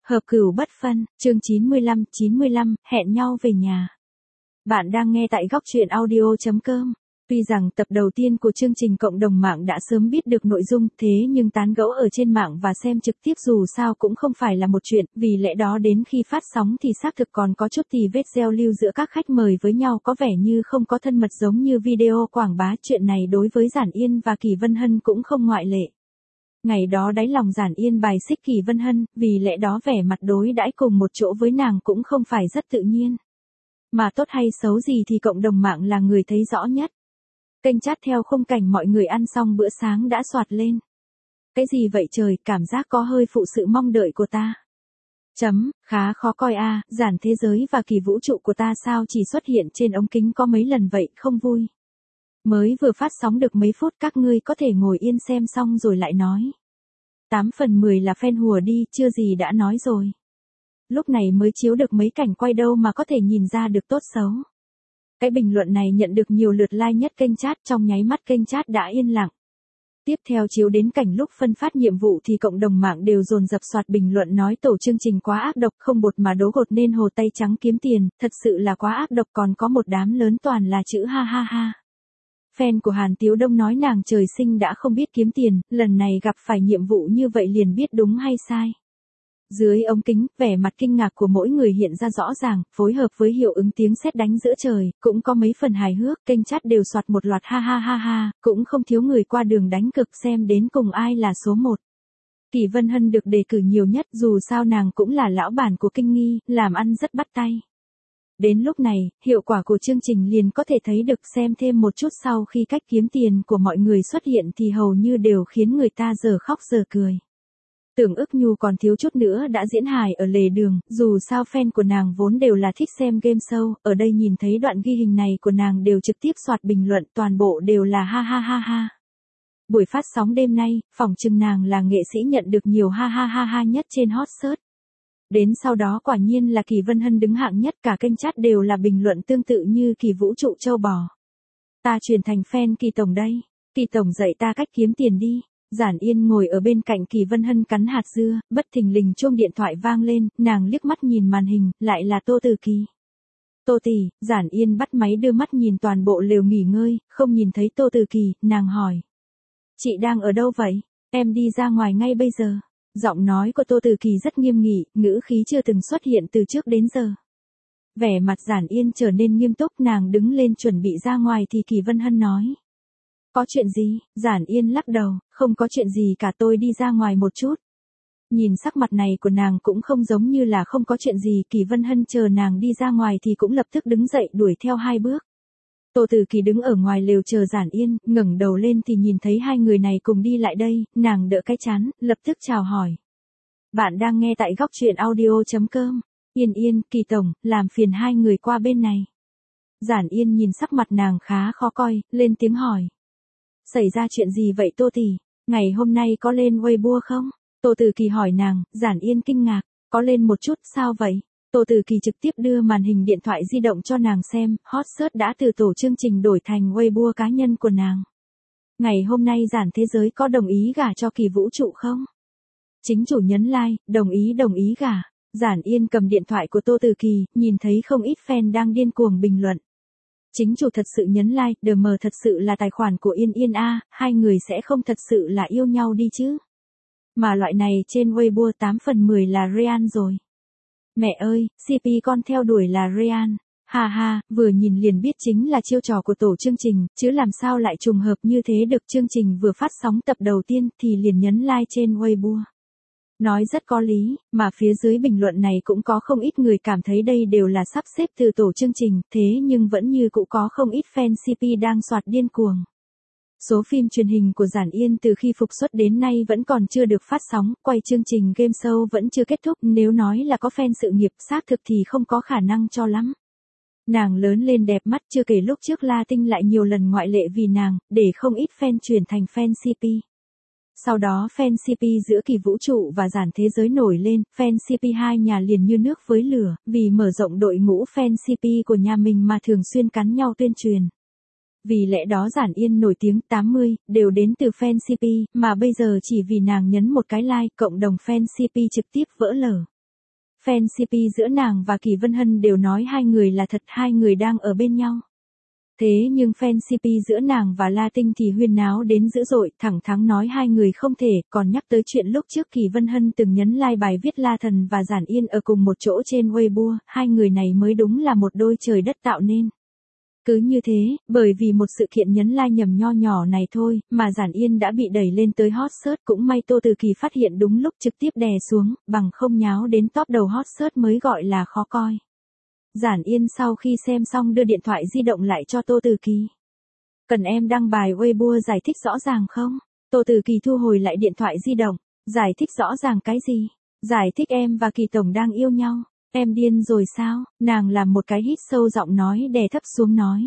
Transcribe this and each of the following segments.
Hợp cửu bất phân, chương 95, hẹn nhau về nhà. Bạn đang nghe tại góc truyện audio.com. Tuy rằng tập đầu tiên của chương trình cộng đồng mạng đã sớm biết được nội dung, thế nhưng tán gẫu ở trên mạng và xem trực tiếp dù sao cũng không phải là một chuyện, vì lẽ đó đến khi phát sóng thì xác thực còn có chút tì vết giao lưu giữa các khách mời với nhau có vẻ như không có thân mật giống như video quảng bá. Chuyện này đối với Giản Yên và Kỳ Vân Hân cũng không ngoại lệ. Ngày đó đáy lòng Giản Yên bài xích Kỳ Vân Hân, vì lẽ đó vẻ mặt đối đãi cùng một chỗ với nàng cũng không phải rất tự nhiên. Mà tốt hay xấu gì thì cộng đồng mạng là người thấy rõ nhất. Kênh chat theo khung cảnh mọi người ăn xong bữa sáng đã soạt lên. Cái gì vậy trời, cảm giác có hơi phụ sự mong đợi của ta. Khá khó coi a, Giản thế giới và kỳ vũ trụ của ta sao chỉ xuất hiện trên ống kính có mấy lần vậy, không vui. Mới vừa phát sóng được mấy phút, các ngươi có thể ngồi yên xem xong rồi lại nói. 8/10 là fan hùa đi, chưa gì đã nói rồi. Lúc này mới chiếu được mấy cảnh quay đâu mà có thể nhìn ra được tốt xấu. Cái bình luận này nhận được nhiều lượt like nhất kênh chat, trong nháy mắt kênh chat đã yên lặng. Tiếp theo chiếu đến cảnh lúc phân phát nhiệm vụ thì cộng đồng mạng đều dồn dập soạt bình luận nói tổ chương trình quá ác độc, không bột mà đố gột nên hồ tay trắng kiếm tiền, thật sự là quá ác độc, còn có một đám lớn toàn là chữ ha ha ha. Fan của Hàn Tiếu Đông nói nàng trời sinh đã không biết kiếm tiền, lần này gặp phải nhiệm vụ như vậy liền biết đúng hay sai. Dưới ống kính, vẻ mặt kinh ngạc của mỗi người hiện ra rõ ràng, phối hợp với hiệu ứng tiếng sét đánh giữa trời, cũng có mấy phần hài hước, kênh chat đều soạt một loạt ha ha ha ha, cũng không thiếu người qua đường đánh cực xem đến cùng ai là số 1. Kỳ Vân Hân được đề cử nhiều nhất, dù sao nàng cũng là lão bản của Kinh Nghi, làm ăn rất bắt tay. Đến lúc này, hiệu quả của chương trình liền có thể thấy được, xem thêm một chút sau khi cách kiếm tiền của mọi người xuất hiện thì hầu như đều khiến người ta giờ khóc giờ cười. Tưởng Ức Nhu còn thiếu chút nữa đã diễn hài ở lề đường, dù sao fan của nàng vốn đều là thích xem game show, ở đây nhìn thấy đoạn ghi hình này của nàng đều trực tiếp soạt bình luận, toàn bộ đều là ha ha ha ha. Buổi phát sóng đêm nay, phỏng chừng nàng là nghệ sĩ nhận được nhiều ha ha ha ha nhất trên hot search. Đến sau đó quả nhiên là Kỳ Vân Hân đứng hạng nhất, cả kênh chat đều là bình luận tương tự như Kỳ vũ trụ châu bò. Ta chuyển thành fan Kỳ tổng đây, Kỳ tổng dạy ta cách kiếm tiền đi. Giản Yên ngồi ở bên cạnh Kỳ Vân Hân cắn hạt dưa, bất thình lình chuông điện thoại vang lên, nàng liếc mắt nhìn màn hình, lại là Tô Từ Kỳ. Tô tỷ, Giản Yên bắt máy đưa mắt nhìn toàn bộ lều nghỉ ngơi, không nhìn thấy Tô Từ Kỳ, nàng hỏi. Chị đang ở đâu vậy? Em đi ra ngoài ngay bây giờ. Giọng nói của Tô Từ Kỳ rất nghiêm nghị, ngữ khí chưa từng xuất hiện từ trước đến giờ. Vẻ mặt Giản Yên trở nên nghiêm túc, nàng đứng lên chuẩn bị ra ngoài thì Kỳ Vân Hân nói. Có chuyện gì? Giản Yên lắc đầu, không có chuyện gì cả, tôi đi ra ngoài một chút. Nhìn sắc mặt này của nàng cũng không giống như là không có chuyện gì, Kỳ Vân Hân chờ nàng đi ra ngoài thì cũng lập tức đứng dậy đuổi theo 2 bước. Tô Từ Kỳ đứng ở ngoài lều chờ Giản Yên, ngẩng đầu lên thì nhìn thấy 2 người này cùng đi lại đây, nàng đỡ cái trán, lập tức chào hỏi. Bạn đang nghe tại góc truyện audio.com. Yên, Kỳ tổng, làm phiền 2 người qua bên này. Giản Yên nhìn sắc mặt nàng khá khó coi, lên tiếng hỏi. Xảy ra chuyện gì vậy Tô tỷ? Ngày hôm nay có lên Weibo không? Tô Từ Kỳ hỏi nàng. Giản Yên kinh ngạc. Có lên một chút, sao vậy? Tô Từ Kỳ trực tiếp đưa màn hình điện thoại di động cho nàng xem, hot search đã từ tổ chương trình đổi thành Weibo cá nhân của nàng. Ngày hôm nay Giản thế giới có đồng ý gả cho Kỳ vũ trụ không? Chính chủ nhấn like, đồng ý gả. Giản Yên cầm điện thoại của Tô Từ Kỳ, nhìn thấy không ít fan đang điên cuồng bình luận. Chính chủ thật sự nhấn like, DM thật sự là tài khoản của Yên a, 2 người sẽ không thật sự là yêu nhau đi chứ. Mà loại này trên Weibo 8/10 là Real rồi. Mẹ ơi, CP con theo đuổi là Real. Ha ha, vừa nhìn liền biết chính là chiêu trò của tổ chương trình, chứ làm sao lại trùng hợp như thế được. Chương trình vừa phát sóng tập đầu tiên thì liền nhấn like trên Weibo. Nói rất có lý, mà phía dưới bình luận này cũng có không ít người cảm thấy đây đều là sắp xếp từ tổ chương trình, thế nhưng vẫn như cũ có không ít fan CP đang soạt điên cuồng. Số phim truyền hình của Giản Yên từ khi phục xuất đến nay vẫn còn chưa được phát sóng, quay chương trình game show vẫn chưa kết thúc, nếu nói là có fan sự nghiệp xác thực thì không có khả năng cho lắm. Nàng lớn lên đẹp mắt, chưa kể lúc trước La Tinh lại nhiều lần ngoại lệ vì nàng, để không ít fan chuyển thành fan CP. Sau đó fan CP giữa Kỳ vũ trụ và Giản thế giới nổi lên, fan CP hai nhà liền như nước với lửa, vì mở rộng đội ngũ fan CP của nhà mình mà thường xuyên cắn nhau tuyên truyền. Vì lẽ đó Giản Yên nổi tiếng 80, đều đến từ fan CP, mà bây giờ chỉ vì nàng nhấn một cái like, cộng đồng fan CP trực tiếp vỡ lở. Fan CP giữa nàng và Kỳ Vân Hân đều nói hai người là thật, hai người đang ở bên nhau. Thế nhưng fan CP giữa nàng và La Tinh thì huyên náo đến dữ dội, thẳng thắn nói hai người không thể, còn nhắc tới chuyện lúc trước Kỳ Vân Hân từng nhấn like bài viết La Thần và Giản Yên ở cùng một chỗ trên Weibo, hai người này mới đúng là một đôi trời đất tạo nên. Cứ như thế, bởi vì một sự kiện nhấn like nhầm nho nhỏ này thôi, mà Giản Yên đã bị đẩy lên tới hot search, cũng may Tô Từ Kỳ phát hiện đúng lúc trực tiếp đè xuống, bằng không nháo đến top đầu hot search mới gọi là khó coi. Giản Yên sau khi xem xong đưa điện thoại di động lại cho Tô Từ Kỳ. Cần em đăng bài Weibo giải thích rõ ràng không? Tô Từ Kỳ thu hồi lại điện thoại di động. Giải thích rõ ràng cái gì? Giải thích em và Kỳ Tổng đang yêu nhau. Em điên rồi sao? Nàng làm một cái hít sâu, giọng nói đè thấp xuống nói.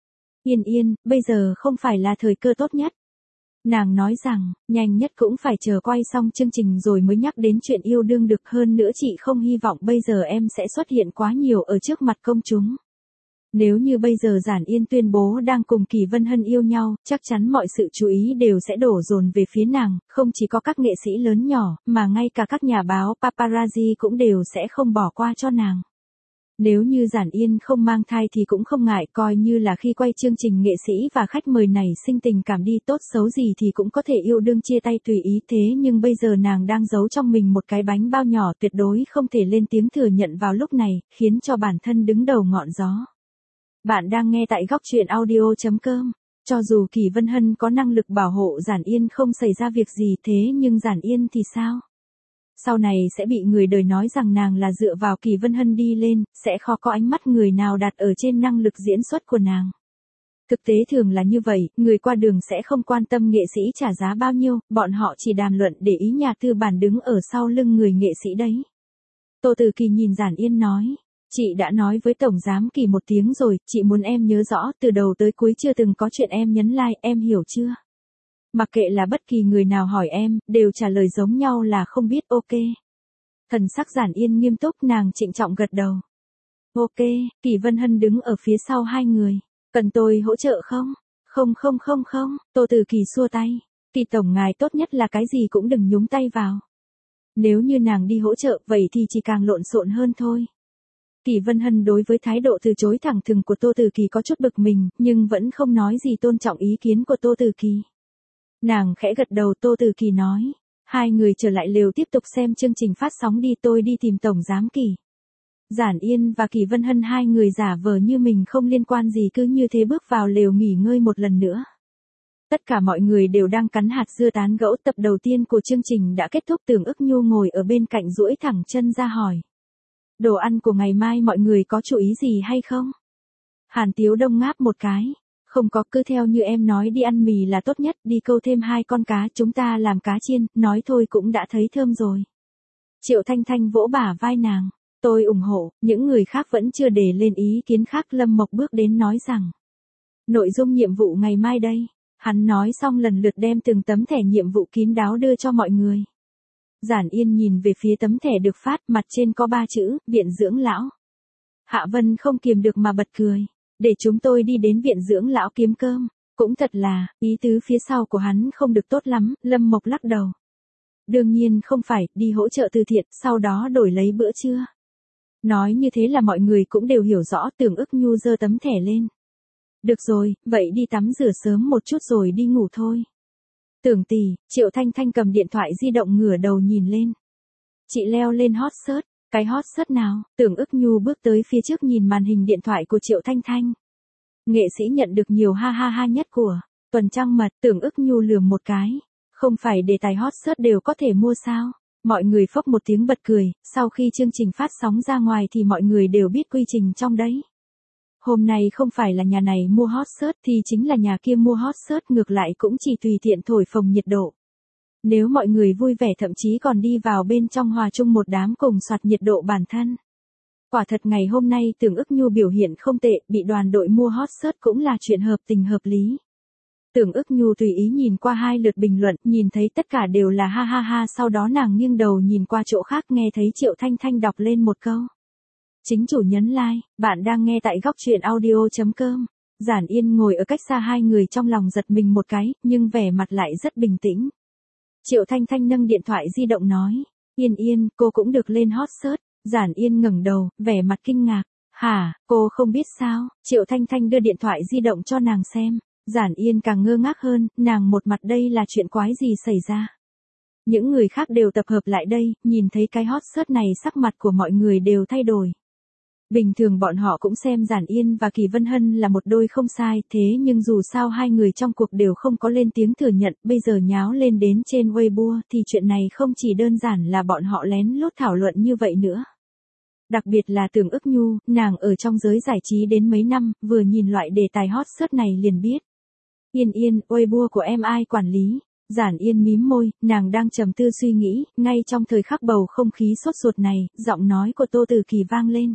Yên Yên, bây giờ không phải là thời cơ tốt nhất. Nàng nói rằng, nhanh nhất cũng phải chờ quay xong chương trình rồi mới nhắc đến chuyện yêu đương được, hơn nữa chị không hy vọng bây giờ em sẽ xuất hiện quá nhiều ở trước mặt công chúng. Nếu như bây giờ Giản Yên tuyên bố đang cùng Kỳ Vân Hân yêu nhau, chắc chắn mọi sự chú ý đều sẽ đổ dồn về phía nàng, không chỉ có các nghệ sĩ lớn nhỏ, mà ngay cả các nhà báo paparazzi cũng đều sẽ không bỏ qua cho nàng. Nếu như Giản Yên không mang thai thì cũng không ngại, coi như là khi quay chương trình nghệ sĩ và khách mời này sinh tình cảm đi, tốt xấu gì thì cũng có thể yêu đương chia tay tùy ý, thế nhưng bây giờ nàng đang giấu trong mình một cái bánh bao nhỏ, tuyệt đối không thể lên tiếng thừa nhận vào lúc này, khiến cho bản thân đứng đầu ngọn gió. Bạn đang nghe tại góc truyện audio.com. Cho dù Kỳ Vân Hân có năng lực bảo hộ Giản Yên không xảy ra việc gì, thế nhưng Giản Yên thì sao? Sau này sẽ bị người đời nói rằng nàng là dựa vào Kỳ Vân Hân đi lên, sẽ khó có ánh mắt người nào đặt ở trên năng lực diễn xuất của nàng. Thực tế thường là như vậy, người qua đường sẽ không quan tâm nghệ sĩ trả giá bao nhiêu, bọn họ chỉ đàm luận để ý nhà tư bản đứng ở sau lưng người nghệ sĩ đấy. Tô Từ Kỳ nhìn Giản Yên nói. Chị đã nói với Tổng Giám Kỳ một tiếng rồi, chị muốn em nhớ rõ, từ đầu tới cuối chưa từng có chuyện em nhấn like, em hiểu chưa? Mặc kệ là bất kỳ người nào hỏi em, đều trả lời giống nhau là không biết, ok. Thần sắc Giản Yên nghiêm túc, nàng trịnh trọng gật đầu. Ok, Kỳ Vân Hân đứng ở phía sau hai người. Cần tôi hỗ trợ không? Không, Tô Từ Kỳ xua tay. Kỳ Tổng ngài tốt nhất là cái gì cũng đừng nhúng tay vào. Nếu như nàng đi hỗ trợ, vậy thì chỉ càng lộn xộn hơn thôi. Kỳ Vân Hân đối với thái độ từ chối thẳng thừng của Tô Từ Kỳ có chút bực mình, nhưng vẫn không nói gì, tôn trọng ý kiến của Tô Từ Kỳ. Nàng khẽ gật đầu. Tô Từ Kỳ nói, hai người trở lại lều tiếp tục xem chương trình phát sóng đi, tôi đi tìm Tổng Giám Kỳ. Giản Yên và Kỳ Vân Hân hai người giả vờ như mình không liên quan gì, cứ như thế bước vào lều nghỉ ngơi một lần nữa. Tất cả mọi người đều đang cắn hạt dưa tán gẫu, tập đầu tiên của chương trình đã kết thúc. Tưởng Ức Nhu ngồi ở bên cạnh duỗi thẳng chân ra hỏi. Đồ ăn của ngày mai mọi người có chú ý gì hay không? Hàn Tiếu Đông ngáp một cái. Không có, cứ theo như em nói đi ăn mì là tốt nhất, đi câu thêm 2 con cá, chúng ta làm cá chiên, nói thôi cũng đã thấy thơm rồi. Triệu Thanh Thanh vỗ bả vai nàng. Tôi ủng hộ, những người khác vẫn chưa đề lên ý kiến khác. Lâm Mộc bước đến nói rằng. Nội dung nhiệm vụ ngày mai đây. Hắn nói xong lần lượt đem từng tấm thẻ nhiệm vụ kín đáo đưa cho mọi người. Giản Yên nhìn về phía tấm thẻ được phát, mặt trên có 3 chữ, viện dưỡng lão. Hạ Vân không kiềm được mà bật cười. Để chúng tôi đi đến viện dưỡng lão kiếm cơm. Cũng thật là, ý tứ phía sau của hắn không được tốt lắm, Lâm Mộc lắc đầu. Đương nhiên không phải, đi hỗ trợ từ thiện, sau đó đổi lấy bữa trưa. Nói như thế là mọi người cũng đều hiểu rõ. Tưởng Ức Nhu giơ tấm thẻ lên. Được rồi, vậy đi tắm rửa sớm một chút rồi đi ngủ thôi. Tưởng tỷ, Triệu Thanh Thanh cầm điện thoại di động ngửa đầu nhìn lên. Chị leo lên hot search. Cái hot search nào? Tưởng Ức Nhu bước tới phía trước nhìn màn hình điện thoại của Triệu Thanh Thanh. Nghệ sĩ nhận được nhiều ha ha ha nhất của tuần trăng mật. Tưởng Ức Nhu lườm một cái. Không phải đề tài hot search đều có thể mua sao? Mọi người phốc một tiếng bật cười. Sau khi chương trình phát sóng ra ngoài thì mọi người đều biết quy trình trong đấy. Hôm nay không phải là nhà này mua hot search thì chính là nhà kia mua hot search, ngược lại cũng chỉ tùy tiện thổi phồng nhiệt độ. Nếu mọi người vui vẻ thậm chí còn đi vào bên trong hòa chung một đám cùng soạt nhiệt độ bản thân. Quả thật ngày hôm nay Tưởng Ức Nhu biểu hiện không tệ, bị đoàn đội mua hot search cũng là chuyện hợp tình hợp lý. Tưởng Ức Nhu tùy ý nhìn qua 2 lượt bình luận, nhìn thấy tất cả đều là ha ha ha, sau đó nàng nghiêng đầu nhìn qua chỗ khác, nghe thấy Triệu Thanh Thanh đọc lên một câu. Chính chủ nhấn like, bạn đang nghe tại góc truyện audio.com. Giản Yên ngồi ở cách xa hai người, trong lòng giật mình một cái, nhưng vẻ mặt lại rất bình tĩnh. Triệu Thanh Thanh nâng điện thoại di động nói, Yên Yên, cô cũng được lên hot search. Giản Yên ngẩng đầu, vẻ mặt kinh ngạc. Hả, cô không biết sao? Triệu Thanh Thanh đưa điện thoại di động cho nàng xem. Giản Yên càng ngơ ngác hơn, nàng một mặt đây là chuyện quái gì xảy ra. Những người khác đều tập hợp lại đây, nhìn thấy cái hot search này sắc mặt của mọi người đều thay đổi. Bình thường bọn họ cũng xem Giản Yên và Kỳ Vân Hân là một đôi không sai, thế nhưng dù sao hai người trong cuộc đều không có lên tiếng thừa nhận, bây giờ nháo lên đến trên Weibo thì chuyện này không chỉ đơn giản là bọn họ lén lút thảo luận như vậy nữa. Đặc biệt là Tưởng Ức Nhu, nàng ở trong giới giải trí đến mấy năm, vừa nhìn loại đề tài hot search này liền biết. Yên Yên, Weibo của em ai quản lý? Giản Yên mím môi, nàng đang trầm tư suy nghĩ, ngay trong thời khắc bầu không khí sốt ruột này, giọng nói của Tô Tử Kỳ vang lên.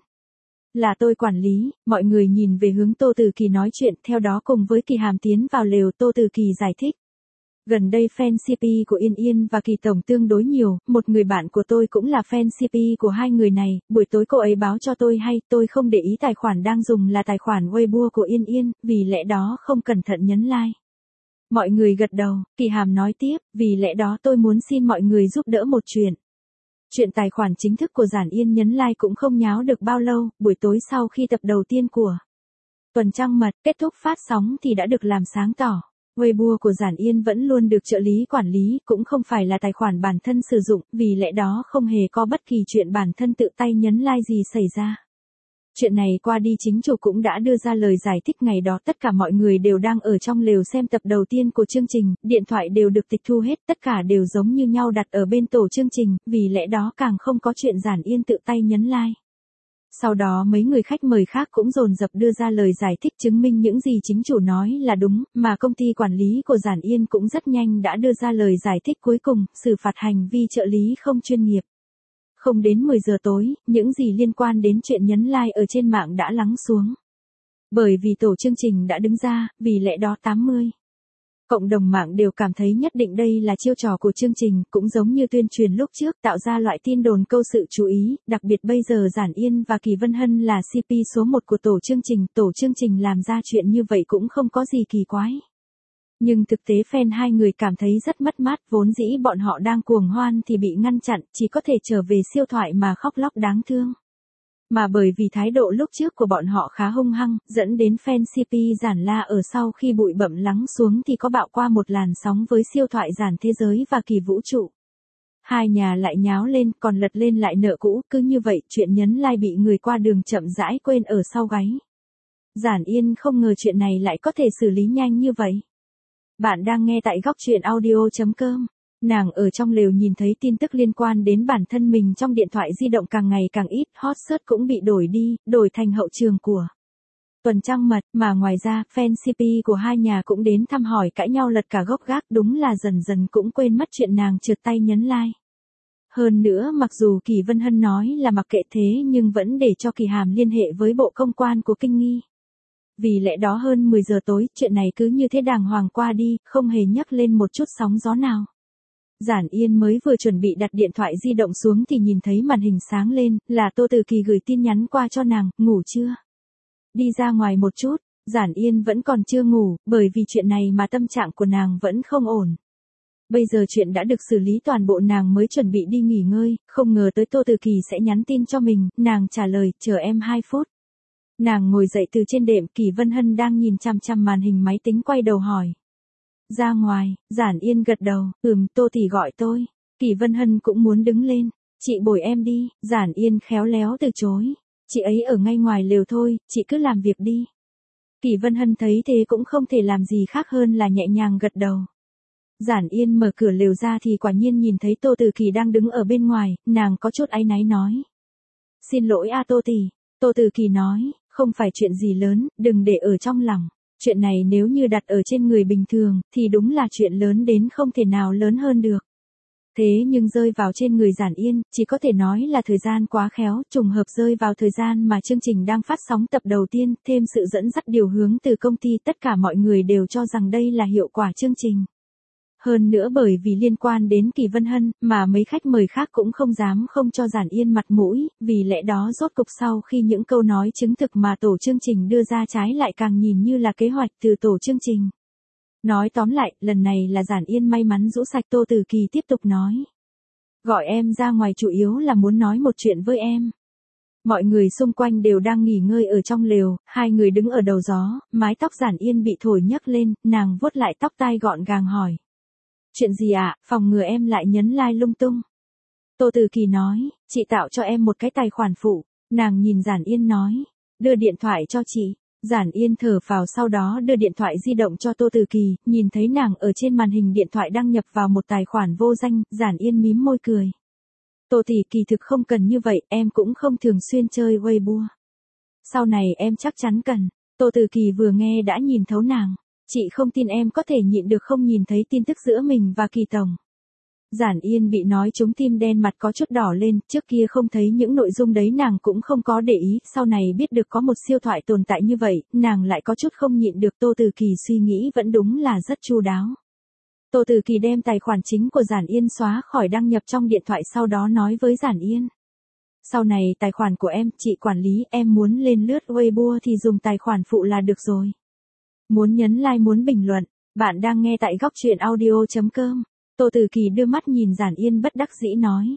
Là tôi quản lý, mọi người nhìn về hướng Tô Tử Kỳ nói chuyện, theo đó cùng với Kỳ Hàm tiến vào lều, Tô Tử Kỳ giải thích. Gần đây fan CP của Yên Yên và Kỳ Tổng tương đối nhiều, một người bạn của tôi cũng là fan CP của hai người này, buổi tối cô ấy báo cho tôi hay, tôi không để ý tài khoản đang dùng là tài khoản Weibo của Yên Yên, vì lẽ đó không cẩn thận nhấn like. Mọi người gật đầu, Kỳ Hàm nói tiếp, vì lẽ đó tôi muốn xin mọi người giúp đỡ một chuyện. Chuyện tài khoản chính thức của Giản Yên nhấn like cũng không nháo được bao lâu, buổi tối sau khi tập đầu tiên của Tuần Trăng Mật kết thúc phát sóng thì đã được làm sáng tỏ. Weibo của Giản Yên vẫn luôn được trợ lý quản lý, cũng không phải là tài khoản bản thân sử dụng, vì lẽ đó không hề có bất kỳ chuyện bản thân tự tay nhấn like gì xảy ra. Chuyện này qua đi chính chủ cũng đã đưa ra lời giải thích ngày đó tất cả mọi người đều đang ở trong lều xem tập đầu tiên của chương trình, điện thoại đều được tịch thu hết, tất cả đều giống như nhau đặt ở bên tổ chương trình, vì lẽ đó càng không có chuyện Giản Yên tự tay nhấn like. Sau đó mấy người khách mời khác cũng dồn dập đưa ra lời giải thích chứng minh những gì chính chủ nói là đúng, mà công ty quản lý của Giản Yên cũng rất nhanh đã đưa ra lời giải thích cuối cùng, xử phạt hành vi trợ lý không chuyên nghiệp. Không đến 10 giờ tối, những gì liên quan đến chuyện nhấn like ở trên mạng đã lắng xuống. Bởi vì tổ chương trình đã đứng ra, vì lẽ đó 80. Cộng đồng mạng đều cảm thấy nhất định đây là chiêu trò của chương trình, cũng giống như tuyên truyền lúc trước tạo ra loại tin đồn câu sự chú ý, đặc biệt bây giờ Giản Yên và Kỳ Vân Hân là CP số 1 của tổ chương trình làm ra chuyện như vậy cũng không có gì kỳ quái. Nhưng thực tế fan hai người cảm thấy rất mất mát, vốn dĩ bọn họ đang cuồng hoan thì bị ngăn chặn, chỉ có thể trở về siêu thoại mà khóc lóc đáng thương. Mà bởi vì thái độ lúc trước của bọn họ khá hung hăng, dẫn đến fan CP Giản La ở sau khi bụi bặm lắng xuống thì có bạo qua một làn sóng với siêu thoại Giản Thế Giới và Kỳ Vũ Trụ. Hai nhà lại nháo lên, còn lật lên lại nợ cũ, cứ như vậy chuyện nhấn like bị người qua đường chậm rãi quên ở sau gáy. Giản Yên không ngờ chuyện này lại có thể xử lý nhanh như vậy. Bạn đang nghe tại góc truyện audio.com. Nàng ở trong lều nhìn thấy tin tức liên quan đến bản thân mình trong điện thoại di động càng ngày càng ít, hot search cũng bị đổi đi, đổi thành hậu trường của Tuần Trăng Mật, mà ngoài ra, fan CP của hai nhà cũng đến thăm hỏi cãi nhau lật cả gốc gác, đúng là dần dần cũng quên mất chuyện nàng trượt tay nhấn like. Hơn nữa mặc dù Kỳ Vân Hân nói là mặc kệ thế nhưng vẫn để cho Kỳ Hàm liên hệ với bộ công quan của Kinh Nghi. Vì lẽ đó hơn 10 giờ tối, chuyện này cứ như thế đàng hoàng qua đi, không hề nhắc lên một chút sóng gió nào. Giản Yên mới vừa chuẩn bị đặt điện thoại di động xuống thì nhìn thấy màn hình sáng lên, là Tô Tử Kỳ gửi tin nhắn qua cho nàng, ngủ chưa? Đi ra ngoài một chút, Giản Yên vẫn còn chưa ngủ, bởi vì chuyện này mà tâm trạng của nàng vẫn không ổn. Bây giờ chuyện đã được xử lý toàn bộ, nàng mới chuẩn bị đi nghỉ ngơi, không ngờ tới Tô Tử Kỳ sẽ nhắn tin cho mình, nàng trả lời, chờ em 2 phút. Nàng ngồi dậy từ trên đệm, Kỳ Vân Hân đang nhìn chằm chằm màn hình máy tính quay đầu hỏi. Ra ngoài, Giản Yên gật đầu, Tô tỷ gọi tôi. Kỳ Vân Hân cũng muốn đứng lên, chị bồi em đi, Giản Yên khéo léo từ chối. Chị ấy ở ngay ngoài lều thôi, chị cứ làm việc đi. Kỳ Vân Hân thấy thế cũng không thể làm gì khác hơn là nhẹ nhàng gật đầu. Giản Yên mở cửa lều ra thì quả nhiên nhìn thấy Tô Tử Kỳ đang đứng ở bên ngoài, nàng có chút áy náy nói. Xin lỗi Tô tỷ. Tô Tử Kỳ nói, không phải chuyện gì lớn, đừng để ở trong lòng. Chuyện này nếu như đặt ở trên người bình thường, thì đúng là chuyện lớn đến không thể nào lớn hơn được. Thế nhưng rơi vào trên người Giản Yên, chỉ có thể nói là thời gian quá khéo, trùng hợp rơi vào thời gian mà chương trình đang phát sóng tập đầu tiên, thêm sự dẫn dắt điều hướng từ công ty, tất cả mọi người đều cho rằng đây là hiệu quả chương trình. Hơn nữa bởi vì liên quan đến Kỳ Vân Hân, mà mấy khách mời khác cũng không dám không cho Giản Yên mặt mũi, vì lẽ đó rốt cục sau khi những câu nói chứng thực mà tổ chương trình đưa ra trái lại càng nhìn như là kế hoạch từ tổ chương trình. Nói tóm lại, lần này là Giản Yên may mắn rũ sạch. Tô Tử Kỳ tiếp tục nói. Gọi em ra ngoài chủ yếu là muốn nói một chuyện với em. Mọi người xung quanh đều đang nghỉ ngơi ở trong lều, hai người đứng ở đầu gió, mái tóc Giản Yên bị thổi nhấc lên, nàng vuốt lại tóc tai gọn gàng hỏi. Chuyện gì ạ, phòng ngừa em lại nhấn like lung tung. Tô Từ Kỳ nói, chị tạo cho em một cái tài khoản phụ. Nàng nhìn Giản Yên nói, đưa điện thoại cho chị. Giản Yên thở phào sau đó đưa điện thoại di động cho Tô Từ Kỳ, nhìn thấy nàng ở trên màn hình điện thoại đăng nhập vào một tài khoản vô danh, Giản Yên mím môi cười. Tô tỷ kỳ thực không cần như vậy, em cũng không thường xuyên chơi Weibo. Sau này em chắc chắn cần. Tô Từ Kỳ vừa nghe đã nhìn thấu nàng. Chị không tin em có thể nhịn được không nhìn thấy tin tức giữa mình và Kỳ Tổng. Giản Yên bị nói trúng tim đen mặt có chút đỏ lên, trước kia không thấy những nội dung đấy nàng cũng không có để ý, sau này biết được có một siêu thoại tồn tại như vậy, nàng lại có chút không nhịn được. Tô Từ Kỳ suy nghĩ vẫn đúng là rất chu đáo. Tô Từ Kỳ đem tài khoản chính của Giản Yên xóa khỏi đăng nhập trong điện thoại sau đó nói với Giản Yên. Sau này tài khoản của em, chị quản lý, em muốn lên lướt Weibo thì dùng tài khoản phụ là được rồi. Muốn nhấn like muốn bình luận, bạn đang nghe tại góc truyện audio.com. Tô Từ Kỳ đưa mắt nhìn Giản Yên bất đắc dĩ nói.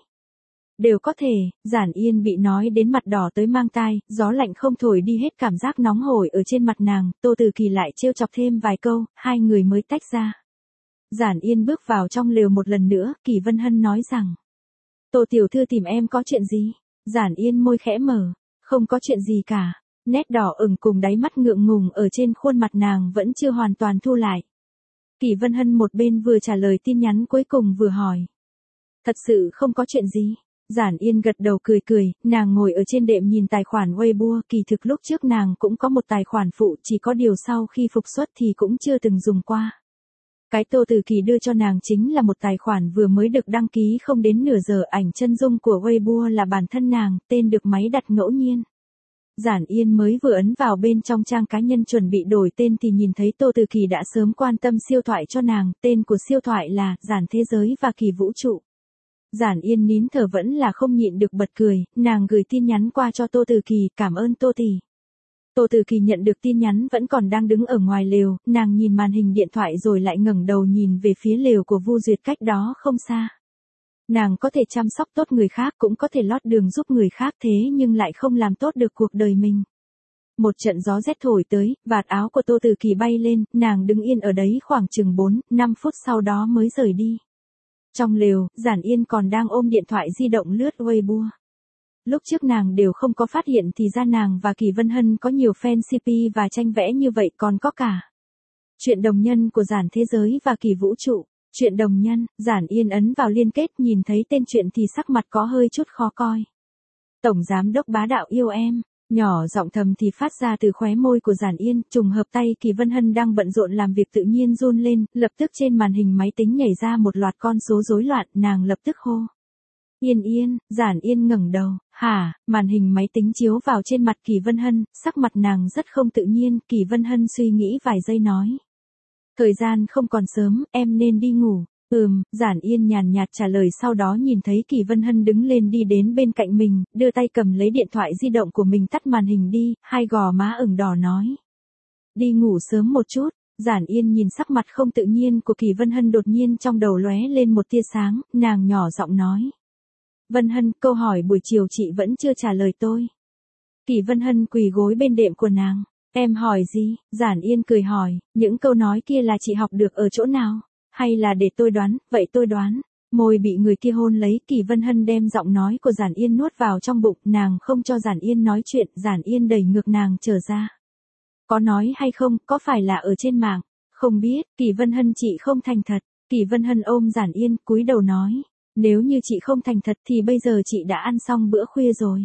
Đều có thể, Giản Yên bị nói đến mặt đỏ tới mang tai, gió lạnh không thổi đi hết cảm giác nóng hổi ở trên mặt nàng, Tô Từ Kỳ lại trêu chọc thêm vài câu, hai người mới tách ra. Giản Yên bước vào trong lều một lần nữa, Kỳ Vân Hân nói rằng. Tô tiểu thư tìm em có chuyện gì? Giản Yên môi khẽ mở, không có chuyện gì cả. Nét đỏ ửng cùng đáy mắt ngượng ngùng ở trên khuôn mặt nàng vẫn chưa hoàn toàn thu lại. Kỳ Vân Hân một bên vừa trả lời tin nhắn cuối cùng vừa hỏi. Thật sự không có chuyện gì. Giản Yên gật đầu cười cười, nàng ngồi ở trên đệm nhìn tài khoản Weibo, kỳ thực lúc trước nàng cũng có một tài khoản phụ, chỉ có điều sau khi phục xuất thì cũng chưa từng dùng qua. Cái Tô Từ Kỳ đưa cho nàng chính là một tài khoản vừa mới được đăng ký không đến nửa giờ, ảnh chân dung của Weibo là bản thân nàng, tên được máy đặt ngẫu nhiên. Giản Yên mới vừa ấn vào bên trong trang cá nhân chuẩn bị đổi tên thì nhìn thấy Tô Từ Kỳ đã sớm quan tâm siêu thoại cho nàng, tên của siêu thoại là Giản Thế Giới và Kỳ Vũ Trụ. Giản Yên nín thở vẫn là không nhịn được bật cười, nàng gửi tin nhắn qua cho Tô Từ Kỳ, cảm ơn Tô tỷ. Tô Từ Kỳ nhận được tin nhắn vẫn còn đang đứng ở ngoài lều, nàng nhìn màn hình điện thoại rồi lại ngẩng đầu nhìn về phía lều của Vu Duyệt cách đó không xa. Nàng có thể chăm sóc tốt người khác cũng có thể lót đường giúp người khác thế nhưng lại không làm tốt được cuộc đời mình. Một trận gió rét thổi tới, vạt áo của Tô Từ Kỳ bay lên, nàng đứng yên ở đấy khoảng chừng 4-5 phút sau đó mới rời đi. Trong lều, Giản Yên còn đang ôm điện thoại di động lướt Weibo. Lúc trước nàng đều không có phát hiện thì ra nàng và Kỳ Vân Hân có nhiều fan CP và tranh vẽ như vậy, còn có cả chuyện đồng nhân của Giản Thế Giới và Kỳ Vũ Trụ. Chuyện đồng nhân, Giản Yên ấn vào liên kết nhìn thấy tên chuyện thì sắc mặt có hơi chút khó coi. Tổng giám đốc bá đạo yêu em, nhỏ giọng thầm thì phát ra từ khóe môi của Giản Yên, trùng hợp tay Kỳ Vân Hân đang bận rộn làm việc tự nhiên run lên, lập tức trên màn hình máy tính nhảy ra một loạt con số rối loạn, nàng lập tức hô. Yên Yên, Giản Yên ngẩng đầu, hả, màn hình máy tính chiếu vào trên mặt Kỳ Vân Hân, sắc mặt nàng rất không tự nhiên, Kỳ Vân Hân suy nghĩ vài giây nói. Thời gian không còn sớm, em nên đi ngủ. Giản Yên nhàn nhạt trả lời sau đó nhìn thấy Kỳ Vân Hân đứng lên đi đến bên cạnh mình, đưa tay cầm lấy điện thoại di động của mình tắt màn hình đi, hai gò má ửng đỏ nói. Đi ngủ sớm một chút, Giản Yên nhìn sắc mặt không tự nhiên của Kỳ Vân Hân đột nhiên trong đầu lóe lên một tia sáng, nàng nhỏ giọng nói. Vân Hân, câu hỏi buổi chiều chị vẫn chưa trả lời tôi. Kỳ Vân Hân quỳ gối bên đệm của nàng. Em hỏi gì? Giản Yên cười hỏi, những câu nói kia là chị học được ở chỗ nào? Hay là để tôi đoán, vậy tôi đoán. Môi bị người kia hôn lấy, Kỳ Vân Hân đem giọng nói của Giản Yên nuốt vào trong bụng, nàng không cho Giản Yên nói chuyện, Giản Yên đẩy ngược nàng trở ra. Có nói hay không, có phải là ở trên mạng? Không biết, Kỳ Vân Hân chị không thành thật. Kỳ Vân Hân ôm Giản Yên, cúi đầu nói. Nếu như chị không thành thật thì bây giờ chị đã ăn xong bữa khuya rồi.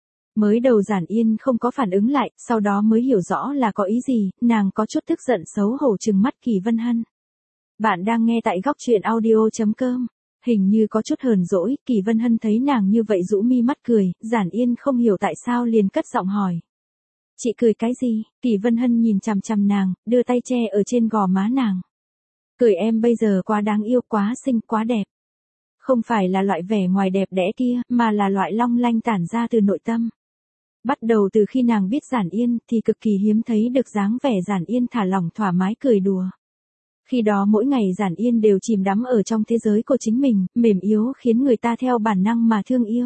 Mới đầu Giản Yên không có phản ứng lại, sau đó mới hiểu rõ là có ý gì, nàng có chút tức giận xấu hổ trừng mắt Kỳ Vân Hân. Bạn đang nghe tại góc truyện audio.com. Hình như có chút hờn dỗi, Kỳ Vân Hân thấy nàng như vậy rũ mi mắt cười, Giản Yên không hiểu tại sao liền cất giọng hỏi. Chị cười cái gì? Kỳ Vân Hân nhìn chằm chằm nàng, đưa tay che ở trên gò má nàng. Cười em bây giờ quá đáng yêu, quá xinh, quá đẹp. Không phải là loại vẻ ngoài đẹp đẽ kia, mà là loại long lanh tản ra từ nội tâm. Bắt đầu từ khi nàng biết Giản Yên thì cực kỳ hiếm thấy được dáng vẻ Giản Yên thả lỏng thoải mái cười đùa. Khi đó mỗi ngày Giản Yên đều chìm đắm ở trong thế giới của chính mình, mềm yếu khiến người ta theo bản năng mà thương yêu.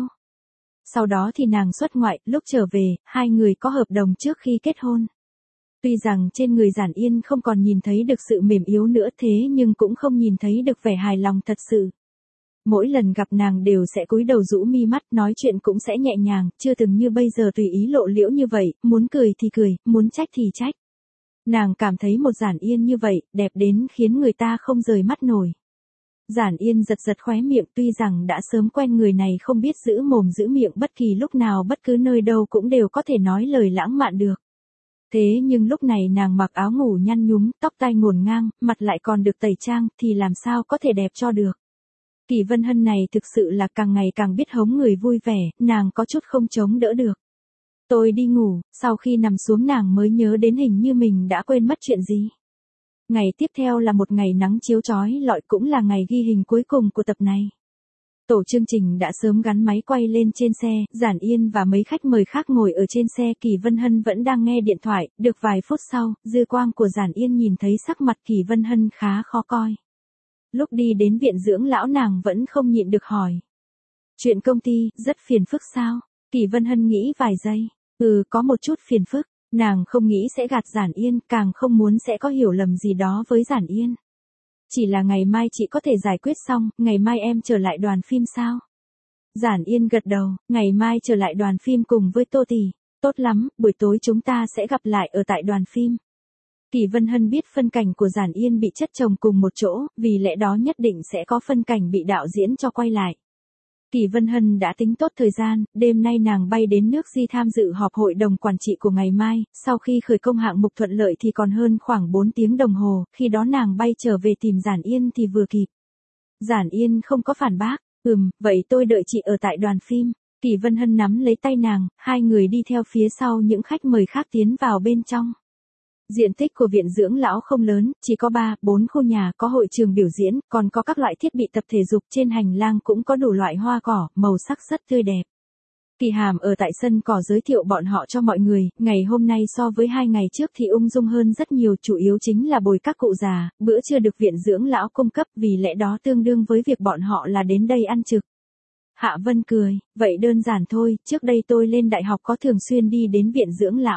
Sau đó thì nàng xuất ngoại, lúc trở về, hai người có hợp đồng trước khi kết hôn. Tuy rằng trên người Giản Yên không còn nhìn thấy được sự mềm yếu nữa thế nhưng cũng không nhìn thấy được vẻ hài lòng thật sự. Mỗi lần gặp nàng đều sẽ cúi đầu rũ mi mắt, nói chuyện cũng sẽ nhẹ nhàng, chưa từng như bây giờ tùy ý lộ liễu như vậy, muốn cười thì cười, muốn trách thì trách. Nàng cảm thấy một Giản Yên như vậy, đẹp đến khiến người ta không rời mắt nổi. Giản Yên giật giật khóe miệng, tuy rằng đã sớm quen người này không biết giữ mồm giữ miệng, bất kỳ lúc nào bất cứ nơi đâu cũng đều có thể nói lời lãng mạn được. Thế nhưng lúc này nàng mặc áo ngủ nhăn nhúm, tóc tai ngổn ngang, mặt lại còn được tẩy trang, thì làm sao có thể đẹp cho được. Kỳ Vân Hân này thực sự là càng ngày càng biết hống người vui vẻ, nàng có chút không chống đỡ được. Tôi đi ngủ, sau khi nằm xuống nàng mới nhớ đến hình như mình đã quên mất chuyện gì. Ngày tiếp theo là một ngày nắng chiếu chói lọi, cũng là ngày ghi hình cuối cùng của tập này. Tổ chương trình đã sớm gắn máy quay lên trên xe, Giản Yên và mấy khách mời khác ngồi ở trên xe, Kỳ Vân Hân vẫn đang nghe điện thoại, được vài phút sau, dư quang của Giản Yên nhìn thấy sắc mặt Kỳ Vân Hân khá khó coi. Lúc đi đến viện dưỡng lão nàng vẫn không nhịn được hỏi. Chuyện công ty, rất phiền phức sao? Kỳ Vân Hân nghĩ vài giây. Có một chút phiền phức, nàng không nghĩ sẽ gạt Giản Yên, càng không muốn sẽ có hiểu lầm gì đó với Giản Yên. Chỉ là ngày mai chị có thể giải quyết xong, ngày mai em trở lại đoàn phim sao? Giản Yên gật đầu, ngày mai trở lại đoàn phim cùng với Tô Tỷ. Tốt lắm, buổi tối chúng ta sẽ gặp lại ở tại đoàn phim. Kỳ Vân Hân biết phân cảnh của Giản Yên bị chất chồng cùng một chỗ, vì lẽ đó nhất định sẽ có phân cảnh bị đạo diễn cho quay lại. Kỳ Vân Hân đã tính tốt thời gian, đêm nay nàng bay đến nước Di tham dự họp hội đồng quản trị của ngày mai, sau khi khởi công hạng mục thuận lợi thì còn hơn khoảng 4 tiếng đồng hồ, khi đó nàng bay trở về tìm Giản Yên thì vừa kịp. Giản Yên không có phản bác, vậy tôi đợi chị ở tại đoàn phim. Kỳ Vân Hân nắm lấy tay nàng, hai người đi theo phía sau những khách mời khác tiến vào bên trong. Diện tích của viện dưỡng lão không lớn, chỉ có 3-4 khu nhà, có hội trường biểu diễn, còn có các loại thiết bị tập thể dục, trên hành lang cũng có đủ loại hoa cỏ, màu sắc rất tươi đẹp. Kỳ Hàm ở tại sân cỏ giới thiệu bọn họ cho mọi người, ngày hôm nay so với 2 ngày trước thì ung dung hơn rất nhiều, chủ yếu chính là bồi các cụ già, bữa trưa được viện dưỡng lão cung cấp, vì lẽ đó tương đương với việc bọn họ là đến đây ăn trực. Hạ Vân cười, vậy đơn giản thôi, trước đây tôi lên đại học có thường xuyên đi đến viện dưỡng lão.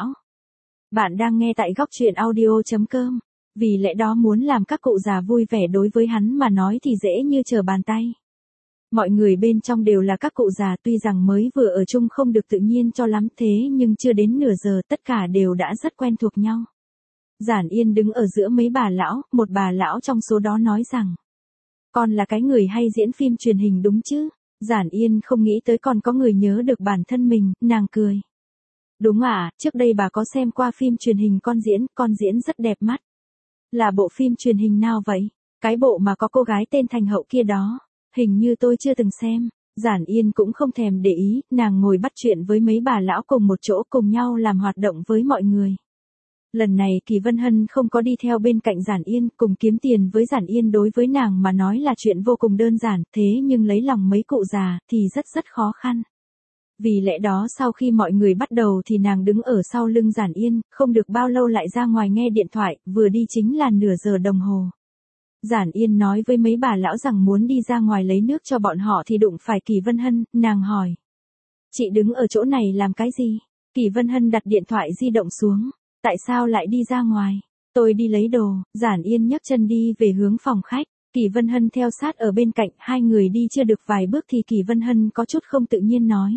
Bạn đang nghe tại góc truyện audio.com. Vì lẽ đó muốn làm các cụ già vui vẻ đối với hắn mà nói thì dễ như trở bàn tay. Mọi người bên trong đều là các cụ già, tuy rằng mới vừa ở chung không được tự nhiên cho lắm thế nhưng chưa đến nửa giờ tất cả đều đã rất quen thuộc nhau. Giản Yên đứng ở giữa mấy bà lão, một bà lão trong số đó nói rằng. Con là cái người hay diễn phim truyền hình đúng chứ? Giản Yên không nghĩ tới còn có người nhớ được bản thân mình, nàng cười. Đúng à, trước đây bà có xem qua phim truyền hình con diễn rất đẹp mắt. Là bộ phim truyền hình nào vậy? Cái bộ mà có cô gái tên Thành Hậu kia đó. Hình như tôi chưa từng xem. Giản Yên cũng không thèm để ý, nàng ngồi bắt chuyện với mấy bà lão cùng một chỗ, cùng nhau làm hoạt động với mọi người. Lần này Kỳ Vân Hân không có đi theo bên cạnh Giản Yên, cùng kiếm tiền với Giản Yên đối với nàng mà nói là chuyện vô cùng đơn giản, thế nhưng lấy lòng mấy cụ già thì rất khó khăn. Vì lẽ đó sau khi mọi người bắt đầu thì nàng đứng ở sau lưng Giản Yên, không được bao lâu lại ra ngoài nghe điện thoại, vừa đi chính là nửa giờ đồng hồ. Giản Yên nói với mấy bà lão rằng muốn đi ra ngoài lấy nước cho bọn họ thì đụng phải Kỳ Vân Hân, nàng hỏi. Chị đứng ở chỗ này làm cái gì? Kỳ Vân Hân đặt điện thoại di động xuống. Tại sao lại đi ra ngoài? Tôi đi lấy đồ. Giản Yên nhấc chân đi về hướng phòng khách. Kỳ Vân Hân theo sát ở bên cạnh, hai người đi chưa được vài bước thì Kỳ Vân Hân có chút không tự nhiên nói.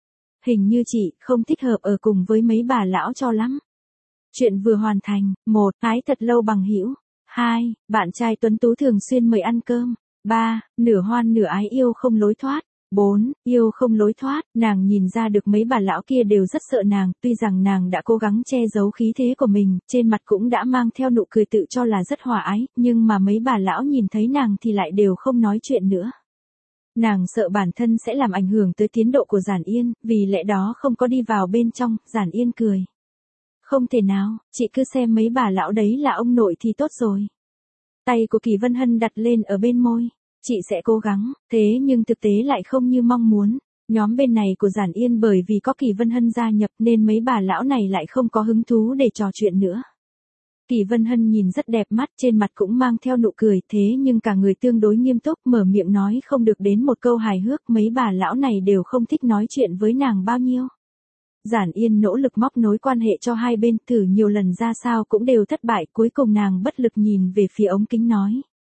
Hình như chị không thích hợp ở cùng với mấy bà lão cho lắm. Chuyện vừa hoàn thành. 1. Ái thật lâu bằng hữu. 2. Bạn trai tuấn tú thường xuyên mời ăn cơm. 3. Nửa hoan nửa ái yêu không lối thoát. 4. Yêu không lối thoát. Nàng nhìn ra được mấy bà lão kia đều rất sợ nàng, tuy rằng nàng đã cố gắng che giấu khí thế của mình, trên mặt cũng đã mang theo nụ cười tự cho là rất hòa ái, nhưng mà mấy bà lão nhìn thấy nàng thì lại đều không nói chuyện nữa. Nàng sợ bản thân sẽ làm ảnh hưởng tới tiến độ của Giản Yên, vì lẽ đó không có đi vào bên trong. Giản Yên cười. Không thể nào, chị cứ xem mấy bà lão đấy là ông nội thì tốt rồi. Tay của Kỳ Vân Hân đặt lên ở bên môi. Chị sẽ cố gắng, thế nhưng thực tế lại không như mong muốn. Nhóm bên này của Giản Yên bởi vì có Kỳ Vân Hân gia nhập nên mấy bà lão này lại không có hứng thú để trò chuyện nữa. Kỳ Vân Hân nhìn rất đẹp mắt, trên mặt cũng mang theo nụ cười, thế nhưng cả người tương đối nghiêm túc, mở miệng nói không được đến một câu hài hước, mấy bà lão này đều không thích nói chuyện với nàng bao nhiêu. Giản Yên nỗ lực móc nối quan hệ cho hai bên, thử nhiều lần ra sao cũng đều thất bại, cuối cùng nàng bất lực nhìn về phía ống kính nói.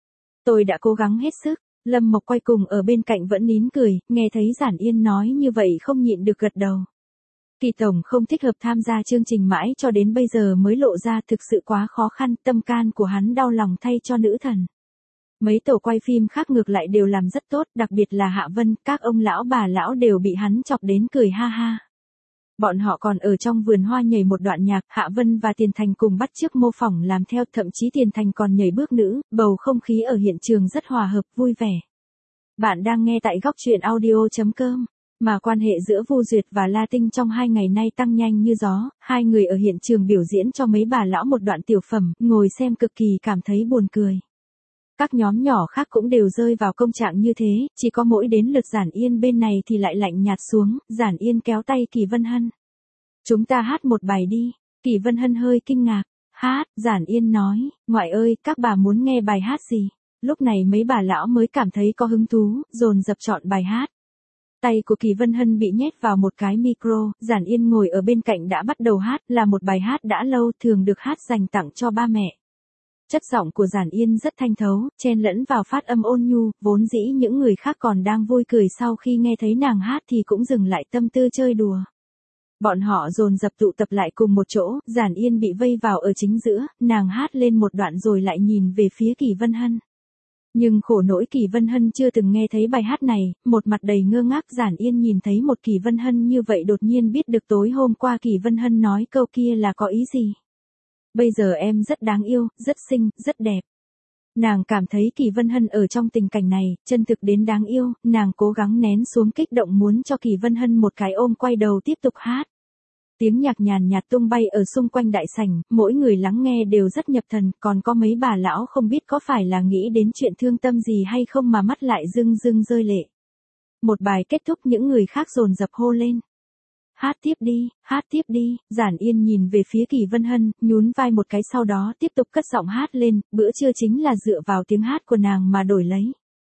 Tôi đã cố gắng hết sức. Lâm Mộc quay cùng ở bên cạnh vẫn nín cười, nghe thấy Giản Yên nói như vậy không nhịn được gật đầu. Kỳ tổng không thích hợp tham gia chương trình mãi cho đến bây giờ mới lộ ra, thực sự quá khó khăn, tâm can của hắn đau lòng thay cho nữ thần. Mấy tổ quay phim khác ngược lại đều làm rất tốt, đặc biệt là Hạ Vân, các ông lão bà lão đều bị hắn chọc đến cười ha ha. Bọn họ còn ở trong vườn hoa nhảy một đoạn nhạc, Hạ Vân và Tiền Thành cùng bắt chước mô phỏng làm theo, thậm chí Tiền Thành còn nhảy bước nữ, bầu không khí ở hiện trường rất hòa hợp, vui vẻ. Bạn đang nghe tại góc truyện audio.com. Mà quan hệ giữa Vu Duyệt và La Tinh trong 2 ngày nay tăng nhanh như gió, hai người ở hiện trường biểu diễn cho mấy bà lão một đoạn tiểu phẩm, ngồi xem cực kỳ cảm thấy buồn cười. Các nhóm nhỏ khác cũng đều rơi vào công trạng như thế, chỉ có mỗi đến lượt Giản Yên bên này thì lại lạnh nhạt xuống, Giản Yên kéo tay Kỳ Vân Hân. Chúng ta hát một bài đi, Kỳ Vân Hân hơi kinh ngạc, hát, Giản Yên nói, ngoại ơi, các bà muốn nghe bài hát gì? Lúc này mấy bà lão mới cảm thấy có hứng thú, dồn dập chọn bài hát. Tay của Kỳ Vân Hân bị nhét vào một cái micro, Giản Yên ngồi ở bên cạnh đã bắt đầu hát, là một bài hát đã lâu thường được hát dành tặng cho ba mẹ. Chất giọng của Giản Yên rất thanh thấu, chen lẫn vào phát âm ôn nhu, vốn dĩ những người khác còn đang vui cười sau khi nghe thấy nàng hát thì cũng dừng lại tâm tư chơi đùa. Bọn họ dồn dập tụ tập lại cùng một chỗ, Giản Yên bị vây vào ở chính giữa, nàng hát lên một đoạn rồi lại nhìn về phía Kỳ Vân Hân. Nhưng khổ nỗi Kỳ Vân Hân chưa từng nghe thấy bài hát này, một mặt đầy ngơ ngác. Giản Yên nhìn thấy một Kỳ Vân Hân như vậy đột nhiên biết được tối hôm qua Kỳ Vân Hân nói câu kia là có ý gì. Bây giờ em rất đáng yêu, rất xinh, rất đẹp. Nàng cảm thấy Kỳ Vân Hân ở trong tình cảnh này, chân thực đến đáng yêu, nàng cố gắng nén xuống kích động muốn cho Kỳ Vân Hân một cái ôm quay đầu tiếp tục hát. Tiếng nhạc nhàn nhạt tung bay ở xung quanh đại sảnh, mỗi người lắng nghe đều rất nhập thần, còn có mấy bà lão không biết có phải là nghĩ đến chuyện thương tâm gì hay không mà mắt lại rưng rưng rơi lệ. Một bài kết thúc những người khác dồn dập hô lên. Hát tiếp đi, Giản Yên nhìn về phía Kỳ Vân Hân, nhún vai một cái sau đó tiếp tục cất giọng hát lên, bữa trưa chính là dựa vào tiếng hát của nàng mà đổi lấy.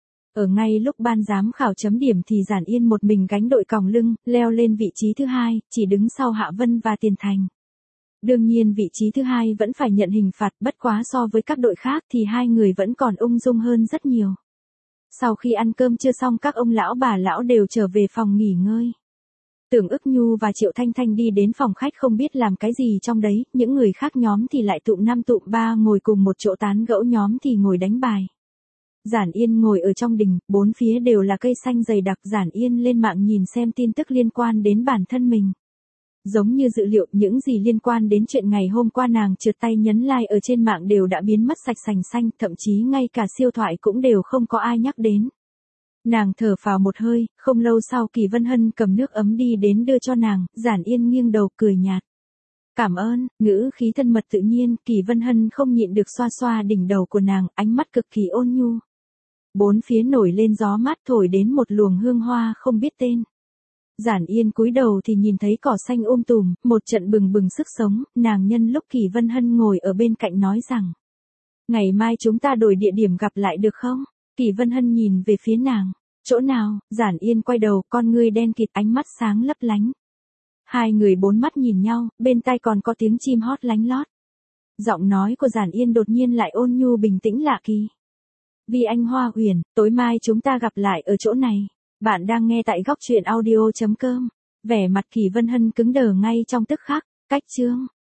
Ở ngay lúc ban giám khảo chấm điểm thì Giản Yên một mình gánh đội còng lưng, leo lên vị trí thứ 2, chỉ đứng sau Hạ Vân và Tiền Thành. Đương nhiên vị trí thứ 2 vẫn phải nhận hình phạt, bất quá so với các đội khác thì hai người vẫn còn ung dung hơn rất nhiều. Sau khi ăn cơm trưa xong các ông lão bà lão đều trở về phòng nghỉ ngơi. Tưởng Ức Nhu và Triệu Thanh Thanh đi đến phòng khách không biết làm cái gì trong đấy, những người khác nhóm thì lại tụm 5 tụm 3 ngồi cùng một chỗ tán gẫu, nhóm thì ngồi đánh bài. Giản Yên ngồi ở trong đình, bốn phía đều là cây xanh dày đặc. Giản Yên lên mạng nhìn xem tin tức liên quan đến bản thân mình. Giống như dự liệu, những gì liên quan đến chuyện ngày hôm qua nàng trượt tay nhấn like ở trên mạng đều đã biến mất sạch sành xanh, thậm chí ngay cả siêu thoại cũng đều không có ai nhắc đến. Nàng thở phào một hơi, không lâu sau Kỳ Vân Hân cầm nước ấm đi đến đưa cho nàng, Giản Yên nghiêng đầu cười nhạt. Cảm ơn, ngữ khí thân mật tự nhiên, Kỳ Vân Hân không nhịn được xoa xoa đỉnh đầu của nàng, ánh mắt cực kỳ ôn nhu. Bốn phía nổi lên gió mát thổi đến một luồng hương hoa không biết tên. Giản Yên cúi đầu thì nhìn thấy cỏ xanh tùm, một trận bừng bừng sức sống, nàng nhân lúc Kỳ Vân Hân ngồi ở bên cạnh nói rằng. Ngày mai chúng ta đổi địa điểm gặp lại được không? Kỳ Vân Hân nhìn về phía nàng. Chỗ nào? Giản Yên quay đầu, con ngươi đen kịt, ánh mắt sáng lấp lánh. Hai người bốn mắt nhìn nhau, bên tai còn có tiếng chim hót lánh lót. Giọng nói của Giản Yên đột nhiên lại ôn nhu bình tĩnh lạ kỳ. Vì anh Hoa Huyền, tối mai chúng ta gặp lại ở chỗ này. Bạn đang nghe tại góc truyện audio.com. Vẻ mặt Kỳ Vân Hân cứng đờ ngay trong tức khắc. Cách chương.